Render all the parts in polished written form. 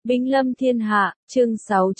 Binh lâm thiên hạ, chương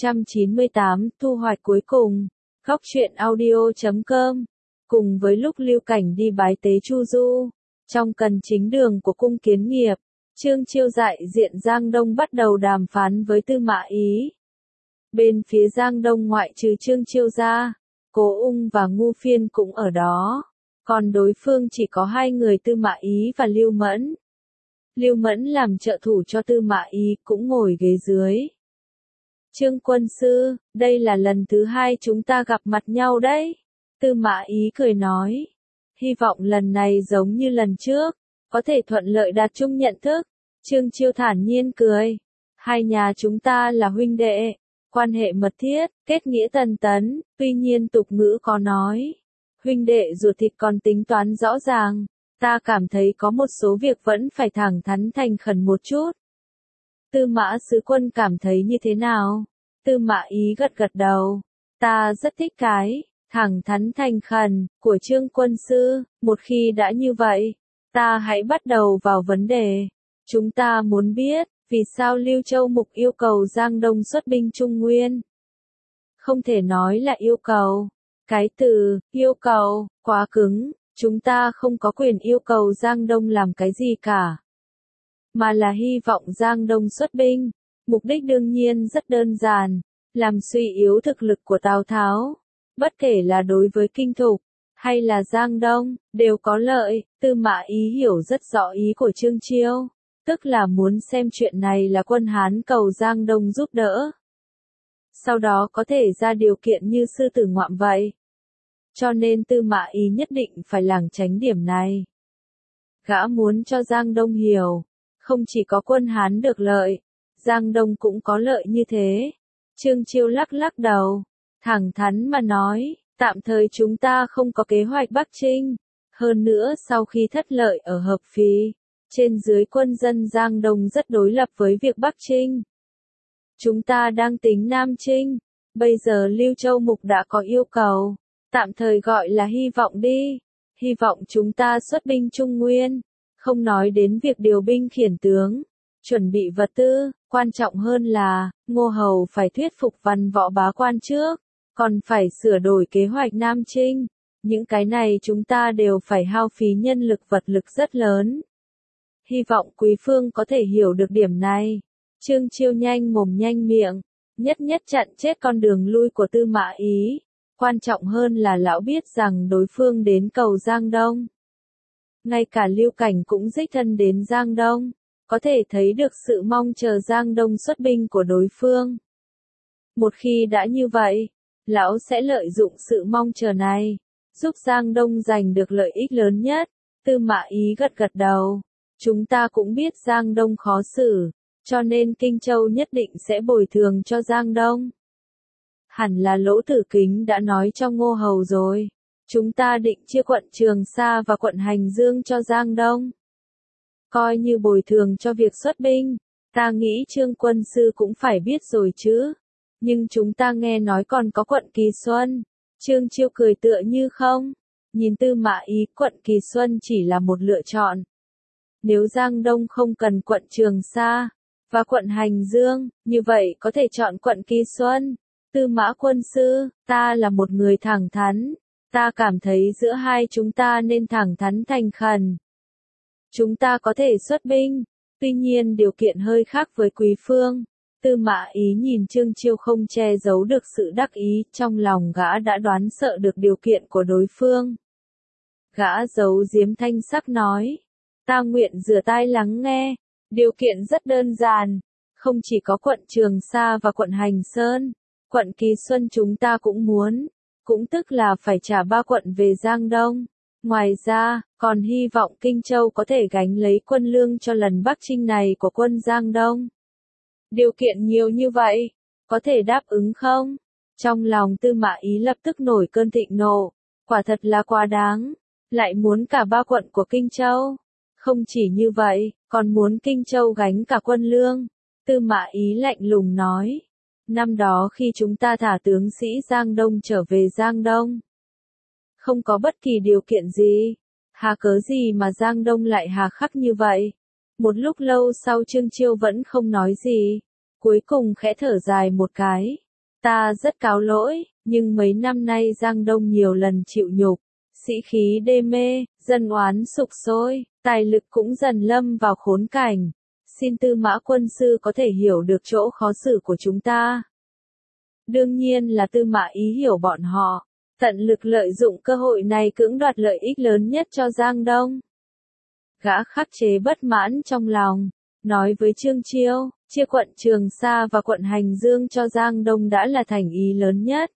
698, thu hoạch cuối cùng. Góc truyện audio.com. Cùng với lúc Lưu Cảnh đi bái tế Chu Du, trong cần chính đường của cung Kiến Nghiệp, Trương Chiêu đại diện Giang Đông bắt đầu đàm phán với Tư Mã Ý. Bên phía Giang Đông ngoại trừ Trương Chiêu ra, Cố Ung và Ngu Phiên cũng ở đó, còn đối phương chỉ có hai người Tư Mã Ý và Lưu Mẫn. Lưu Mẫn làm trợ thủ cho Tư Mã Ý cũng ngồi ghế dưới. Trương quân sư, đây là lần thứ hai chúng ta gặp mặt nhau đấy. Tư Mã Ý cười nói. Hy vọng lần này giống như lần trước, có thể thuận lợi đạt chung nhận thức. Trương Chiêu thản nhiên cười. Hai nhà chúng ta là huynh đệ, quan hệ mật thiết, kết nghĩa tần tấn, tuy nhiên tục ngữ có nói. Huynh đệ ruột thịt còn tính toán rõ ràng. Ta cảm thấy có một số việc vẫn phải thẳng thắn thành khẩn một chút. Tư Mã sứ quân cảm thấy như thế nào? Tư Mã Ý gật gật đầu. Ta rất thích cái thẳng thắn thành khẩn của Trương quân sư. Một khi đã như vậy, ta hãy bắt đầu vào vấn đề. Chúng ta muốn biết, vì sao Lưu Châu Mục yêu cầu Giang Đông xuất binh Trung Nguyên? Không thể nói là yêu cầu. Cái từ yêu cầu quá cứng. Chúng ta không có quyền yêu cầu Giang Đông làm cái gì cả, mà là hy vọng Giang Đông xuất binh. Mục đích đương nhiên rất đơn giản, làm suy yếu thực lực của Tào Tháo. Bất kể là đối với Kinh Thục, hay là Giang Đông, đều có lợi. Tư Mã Ý hiểu rất rõ ý của Trương Chiêu, tức là muốn xem chuyện này là quân Hán cầu Giang Đông giúp đỡ. Sau đó có thể ra điều kiện như sư tử ngoạm vậy. Cho nên Tư Mã Ý nhất định phải lảng tránh điểm này. Gã muốn cho Giang Đông hiểu, không chỉ có quân Hán được lợi, Giang Đông cũng có lợi như thế. Trương Chiêu lắc lắc đầu, thẳng thắn mà nói, tạm thời chúng ta không có kế hoạch Bắc Chinh. Hơn nữa sau khi thất lợi ở Hợp Phì, trên dưới quân dân Giang Đông rất đối lập với việc Bắc Chinh. Chúng ta đang tính Nam Chinh, bây giờ Lưu Châu Mục đã có yêu cầu. Tạm thời gọi là hy vọng đi. Hy vọng chúng ta xuất binh Trung Nguyên. Không nói đến việc điều binh khiển tướng, chuẩn bị vật tư, quan trọng hơn là, Ngô Hầu phải thuyết phục văn võ bá quan trước, còn phải sửa đổi kế hoạch Nam Chinh. Những cái này chúng ta đều phải hao phí nhân lực vật lực rất lớn. Hy vọng Quý Phương có thể hiểu được điểm này. Trương Chiêu nhanh mồm nhanh miệng, nhất nhất chặn chết con đường lui của Tư Mã Ý. Quan trọng hơn là lão biết rằng đối phương đến cầu Giang Đông. Ngay cả Lưu Cảnh cũng đích thân đến Giang Đông, có thể thấy được sự mong chờ Giang Đông xuất binh của đối phương. Một khi đã như vậy, lão sẽ lợi dụng sự mong chờ này, giúp Giang Đông giành được lợi ích lớn nhất. Tư Mã Ý gật gật đầu. Chúng ta cũng biết Giang Đông khó xử, cho nên Kinh Châu nhất định sẽ bồi thường cho Giang Đông. Hẳn là Lỗ Tử Kính đã nói cho Ngô Hầu rồi. Chúng ta định chia quận Trường Sa và quận Hành Dương cho Giang Đông, coi như bồi thường cho việc xuất binh. Ta nghĩ Trương quân sư cũng phải biết rồi chứ. Nhưng chúng ta nghe nói còn có quận Kỳ Xuân. Trương Chiêu cười tựa như không. Nhìn Tư Mã Ý, quận Kỳ Xuân chỉ là một lựa chọn. Nếu Giang Đông không cần quận Trường Sa và quận Hành Dương, như vậy có thể chọn quận Kỳ Xuân. Tư Mã quân sư, ta là một người thẳng thắn. Ta cảm thấy giữa hai chúng ta nên thẳng thắn thành khẩn. Chúng ta có thể xuất binh, tuy nhiên điều kiện hơi khác với Quý Phương. Tư Mã Ý nhìn Trương Chiêu không che giấu được sự đắc ý, trong lòng gã đã đoán sợ được điều kiện của đối phương. Gã giấu giếm thanh sắc nói, ta nguyện rửa tai lắng nghe, điều kiện rất đơn giản, không chỉ có quận Trường Sa và quận Hành Sơn. Quận Kỳ Xuân chúng ta cũng muốn, cũng tức là phải trả 3 quận về Giang Đông. Ngoài ra, còn hy vọng Kinh Châu có thể gánh lấy quân lương cho lần Bắc Chinh này của quân Giang Đông. Điều kiện nhiều như vậy, có thể đáp ứng không? Trong lòng Tư Mã Ý lập tức nổi cơn thịnh nộ, quả thật là quá đáng, lại muốn cả 3 quận của Kinh Châu. Không chỉ như vậy, còn muốn Kinh Châu gánh cả quân lương. Tư Mã Ý lạnh lùng nói. Năm đó khi chúng ta thả tướng sĩ Giang Đông trở về Giang Đông, không có bất kỳ điều kiện gì, hà cớ gì mà Giang Đông lại hà khắc như vậy? Một lúc lâu sau Trương Chiêu vẫn không nói gì. cuối cùng khẽ thở dài một cái. Ta rất cáo lỗi, nhưng mấy năm nay Giang Đông nhiều lần chịu nhục, sĩ khí đê mê, dân oán sục sôi, tài lực cũng dần lâm vào khốn cảnh. Xin Tư Mã quân sư có thể hiểu được chỗ khó xử của chúng ta. Đương nhiên là Tư Mã Ý hiểu bọn họ, tận lực lợi dụng cơ hội này cưỡng đoạt lợi ích lớn nhất cho Giang Đông. Gã khắc chế bất mãn trong lòng, nói với Trương Chiêu, chia quận Trường Sa và quận Hành Dương cho Giang Đông đã là thành ý lớn nhất.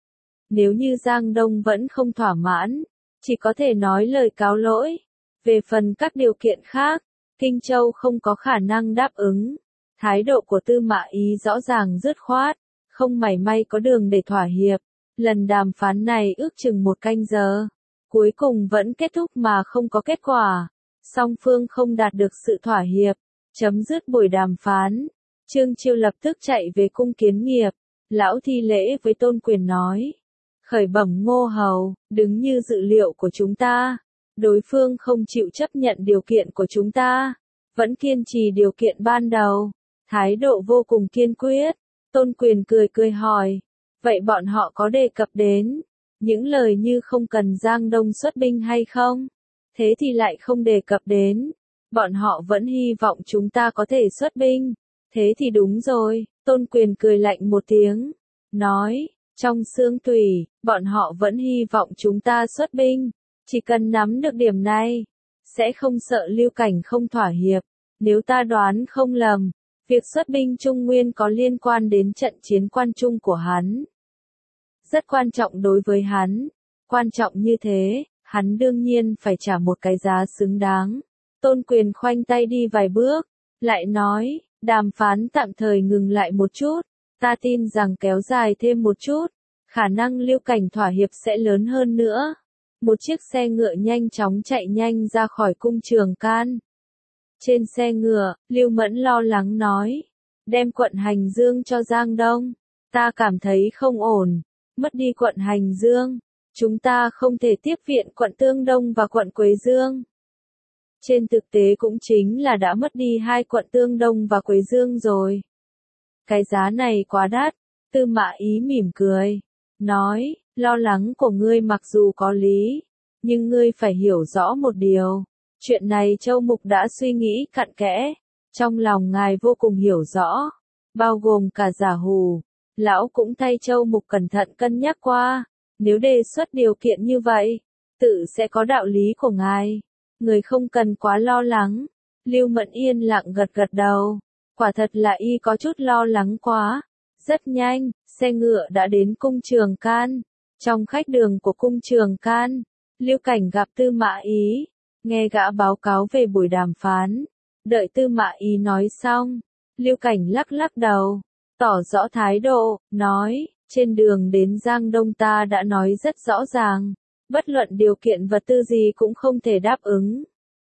Nếu như Giang Đông vẫn không thỏa mãn, chỉ có thể nói lời cáo lỗi. Về phần các điều kiện khác, Kinh Châu không có khả năng đáp ứng. Thái độ của Tư Mã Ý rõ ràng dứt khoát, không mảy may có đường để thỏa hiệp. Lần đàm phán này ước chừng 1 canh giờ, cuối cùng vẫn kết thúc mà không có kết quả. Song phương không đạt được sự thỏa hiệp, chấm dứt buổi đàm phán. Trương Chiêu lập tức chạy về cung Kiến Nghiệp, lão thi lễ với Tôn Quyền nói. Khởi bẩm Ngô Hầu, đứng như dự liệu của chúng ta, đối phương không chịu chấp nhận điều kiện của chúng ta, vẫn kiên trì điều kiện ban đầu, thái độ vô cùng kiên quyết. Tôn Quyền cười cười hỏi, vậy bọn họ có đề cập đến những lời như không cần Giang Đông xuất binh hay không? Thế thì lại không đề cập đến, bọn họ vẫn hy vọng chúng ta có thể xuất binh. Thế thì đúng rồi, Tôn Quyền cười lạnh một tiếng, nói, trong xương tủy, bọn họ vẫn hy vọng chúng ta xuất binh. Chỉ cần nắm được điểm này, sẽ không sợ Lưu Cảnh không thỏa hiệp. Nếu ta đoán không lầm, việc xuất binh Trung Nguyên có liên quan đến trận chiến Quan Trung của hắn. Rất quan trọng đối với hắn. Quan trọng như thế, hắn đương nhiên phải trả một cái giá xứng đáng. Tôn Quyền khoanh tay đi vài bước, lại nói, đàm phán tạm thời ngừng lại một chút. Ta tin rằng kéo dài thêm một chút, khả năng Lưu Cảnh thỏa hiệp sẽ lớn hơn nữa. Một chiếc xe ngựa nhanh chóng chạy nhanh ra khỏi cung Trường Can. Trên xe ngựa, Lưu Mẫn lo lắng nói, đem quận Hành Dương cho Giang Đông. Ta cảm thấy không ổn, mất đi quận Hành Dương, chúng ta không thể tiếp viện quận Tương Đông và quận Quế Dương. Trên thực tế cũng chính là đã mất đi 2 quận Tương Đông và Quế Dương rồi. Cái giá này quá đắt. Tư Mã Ý mỉm cười, nói, lo lắng của ngươi mặc dù có lý, nhưng ngươi phải hiểu rõ một điều. Chuyện này Châu Mục đã suy nghĩ cặn kẽ, trong lòng ngài vô cùng hiểu rõ, bao gồm cả Giả Hù. Lão cũng thay Châu Mục cẩn thận cân nhắc qua, nếu đề xuất điều kiện như vậy, tự sẽ có đạo lý của ngài. Người không cần quá lo lắng. Lưu Mẫn yên lặng gật gật đầu, quả thật là y có chút lo lắng quá. Rất nhanh, xe ngựa đã đến cung Trường Can. Trong khách đường của cung Trường Can, Lưu Cảnh gặp Tư Mã Ý, nghe gã báo cáo về buổi đàm phán. Đợi Tư Mã Ý nói xong, Lưu Cảnh lắc lắc đầu, tỏ rõ thái độ, nói, trên đường đến Giang Đông ta đã nói rất rõ ràng, bất luận điều kiện vật tư gì cũng không thể đáp ứng.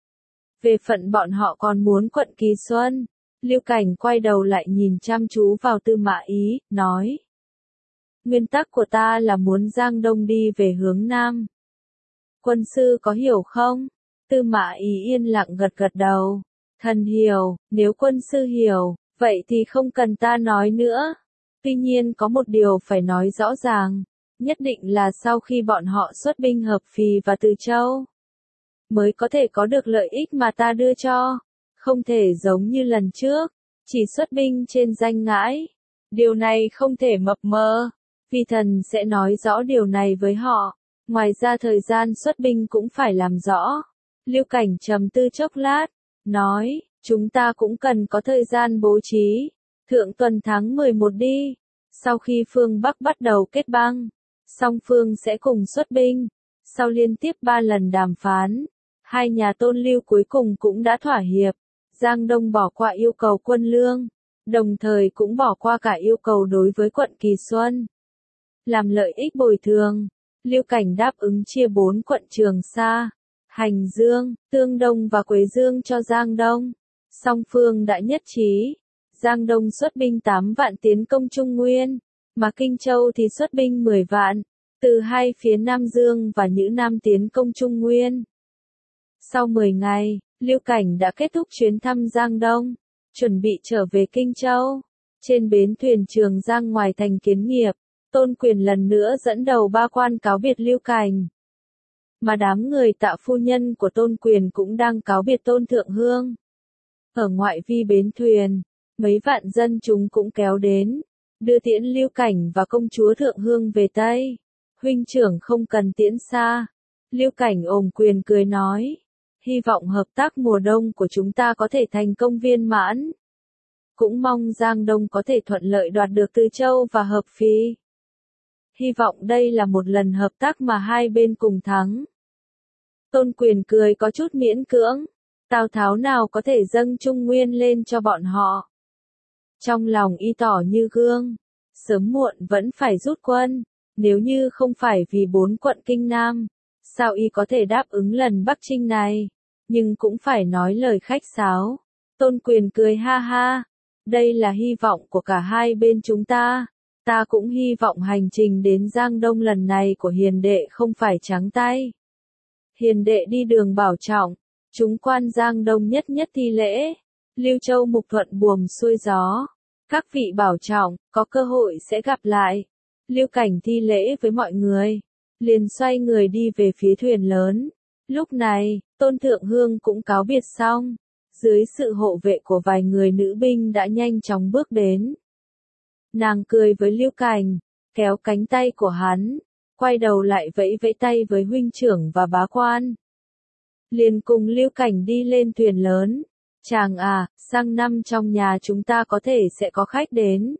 Về phận bọn họ còn muốn quận Kỳ Xuân. Lưu Cảnh quay đầu lại nhìn chăm chú vào Tư Mã Ý, nói. Nguyên tắc của ta là muốn Giang Đông đi về hướng Nam. Quân sư có hiểu không? Tư Mã Ý yên lặng gật gật đầu. Thần hiểu, nếu quân sư hiểu, vậy thì không cần ta nói nữa. Tuy nhiên có một điều phải nói rõ ràng, nhất định là sau khi bọn họ xuất binh Hợp Phì và Từ Châu, mới có thể có được lợi ích mà ta đưa cho. Không thể giống như lần trước, chỉ xuất binh trên danh ngãi. Điều này không thể mập mờ, vì thần sẽ nói rõ điều này với họ. Ngoài ra thời gian xuất binh cũng phải làm rõ. Lưu Cảnh trầm tư chốc lát, nói, chúng ta cũng cần có thời gian bố trí. Thượng tuần tháng 11 đi, sau khi phương Bắc bắt đầu kết băng, song phương sẽ cùng xuất binh. Sau liên tiếp 3 lần đàm phán, hai nhà Tôn Lưu cuối cùng cũng đã thỏa hiệp. Giang Đông bỏ qua yêu cầu quân lương, đồng thời cũng bỏ qua cả yêu cầu đối với quận Kỳ Xuân. Làm lợi ích bồi thường, Lưu Cảnh đáp ứng chia 4 quận Trường Sa, Hành Dương, Tương Đông và Quế Dương cho Giang Đông. Song phương đã nhất trí, Giang Đông xuất binh 8 vạn tiến công Trung Nguyên, mà Kinh Châu thì xuất binh 10 vạn, từ hai phía Nam Dương và Nhữ Nam tiến công Trung Nguyên. Sau 10 ngày, Lưu Cảnh đã kết thúc chuyến thăm Giang Đông, chuẩn bị trở về Kinh Châu. Trên bến thuyền Trường Giang ngoài thành Kiến Nghiệp, Tôn Quyền lần nữa dẫn đầu ba quan cáo biệt Lưu Cảnh. Mà đám người Tạ phu nhân của Tôn Quyền cũng đang cáo biệt Tôn Thượng Hương. Ở ngoại vi bến thuyền, mấy vạn dân chúng cũng kéo đến, đưa tiễn Lưu Cảnh và công chúa Thượng Hương về Tây. Huynh trưởng không cần tiễn xa. Lưu Cảnh ôm quyền cười nói. Hy vọng hợp tác mùa đông của chúng ta có thể thành công viên mãn. Cũng mong Giang Đông có thể thuận lợi đoạt được Từ Châu và Hợp Phi. Hy vọng đây là một lần hợp tác mà hai bên cùng thắng. Tôn Quyền cười có chút miễn cưỡng. Tào Tháo nào có thể dâng Trung Nguyên lên cho bọn họ. Trong lòng y tỏ như gương. Sớm muộn vẫn phải rút quân. Nếu như không phải vì 4 quận Kinh Nam, sao y có thể đáp ứng lần Bắc Chinh này? Nhưng cũng phải nói lời khách sáo. Tôn Quyền cười ha ha. Đây là hy vọng của cả hai bên chúng ta. Ta cũng hy vọng hành trình đến Giang Đông lần này của hiền đệ không phải trắng tay. Hiền đệ đi đường bảo trọng. Chúng quan Giang Đông nhất nhất thi lễ. Lưu Châu Mục Thuận buồm xuôi gió. Các vị bảo trọng, có cơ hội sẽ gặp lại. Lưu Cảnh thi lễ với mọi người. Liền xoay người đi về phía thuyền lớn. Lúc này, Tôn Thượng Hương cũng cáo biệt xong. Dưới sự hộ vệ của vài người nữ binh đã nhanh chóng bước đến. Nàng cười với Lưu Cảnh, kéo cánh tay của hắn, quay đầu lại vẫy vẫy tay với huynh trưởng và bá quan. Liền cùng Lưu Cảnh đi lên thuyền lớn. Chàng à, sang năm trong nhà chúng ta có thể sẽ có khách đến.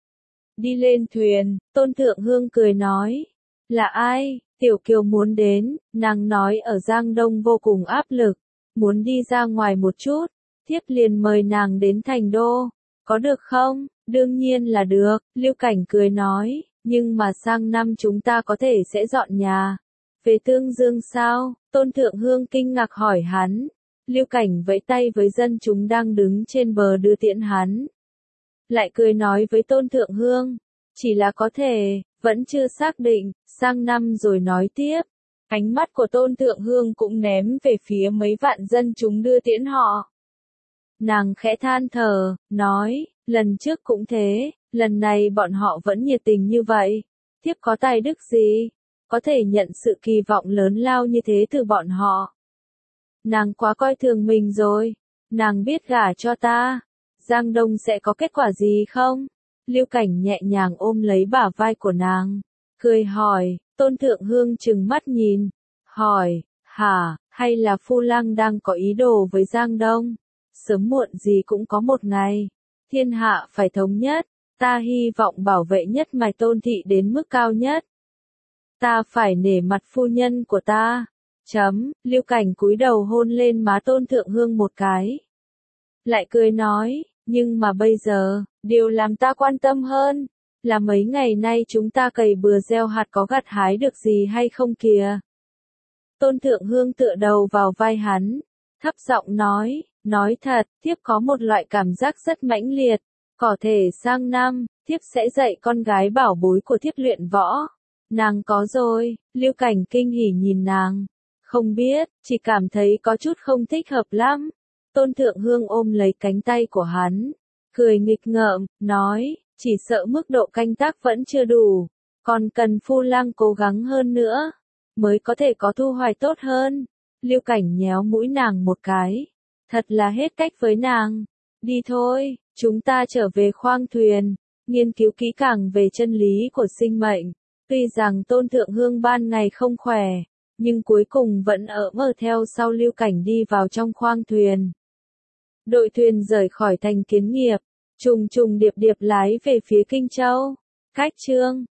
Đi lên thuyền, Tôn Thượng Hương cười nói. Là ai? Tiểu Kiều muốn đến, nàng nói ở Giang Đông vô cùng áp lực, muốn đi ra ngoài một chút, thiếp liền mời nàng đến thành đô, có được không? Đương nhiên là được, Lưu Cảnh cười nói, nhưng mà sang năm chúng ta có thể sẽ dọn nhà. Về Tương Dương sao? Tôn Thượng Hương kinh ngạc hỏi hắn. Lưu Cảnh vẫy tay với dân chúng đang đứng trên bờ đưa tiễn hắn. Lại cười nói với Tôn Thượng Hương, chỉ là có thể, vẫn chưa xác định, sang năm rồi nói tiếp. Ánh mắt của Tôn Thượng Hương cũng ném về phía mấy vạn dân chúng đưa tiễn họ. Nàng khẽ than thở, nói, lần trước cũng thế, lần này bọn họ vẫn nhiệt tình như vậy. Thiếp có tài đức gì? Có thể nhận sự kỳ vọng lớn lao như thế từ bọn họ. Nàng quá coi thường mình rồi. Nàng biết gả cho ta. Giang Đông sẽ có kết quả gì không? Lưu Cảnh nhẹ nhàng ôm lấy bả vai của nàng. Cười hỏi, Tôn Thượng Hương trừng mắt nhìn. Hỏi, hả, hay là Phu Lang đang có ý đồ với Giang Đông? Sớm muộn gì cũng có một ngày. Thiên hạ phải thống nhất. Ta hy vọng bảo vệ nhất mạch Tôn thị đến mức cao nhất. Ta phải nể mặt phu nhân của ta. Lưu Cảnh cúi đầu hôn lên má Tôn Thượng Hương một cái. Lại cười nói, nhưng mà bây giờ, điều làm ta quan tâm hơn, là mấy ngày nay chúng ta cày bừa gieo hạt có gặt hái được gì hay không kìa. Tôn Thượng Hương tựa đầu vào vai hắn, thấp giọng nói thật, thiếp có một loại cảm giác rất mãnh liệt, có thể sang năm, thiếp sẽ dạy con gái bảo bối của thiếp luyện võ. Nàng có rồi, Lưu Cảnh kinh hỉ nhìn nàng. Không biết, chỉ cảm thấy có chút không thích hợp lắm. Tôn Thượng Hương ôm lấy cánh tay của hắn, cười nghịch ngợm, nói, chỉ sợ mức độ canh tác vẫn chưa đủ, còn cần Phu Lang cố gắng hơn nữa, mới có thể có thu hoạch tốt hơn. Lưu Cảnh nhéo mũi nàng một cái, thật là hết cách với nàng. Đi thôi, chúng ta trở về khoang thuyền, nghiên cứu kỹ càng về chân lý của sinh mệnh. Tuy rằng Tôn Thượng Hương ban ngày không khỏe, nhưng cuối cùng vẫn ở theo sau Lưu Cảnh đi vào trong khoang thuyền. Đội thuyền rời khỏi thành Kiến Nghiệp, trùng trùng điệp điệp lái về phía Kinh Châu. Cách chương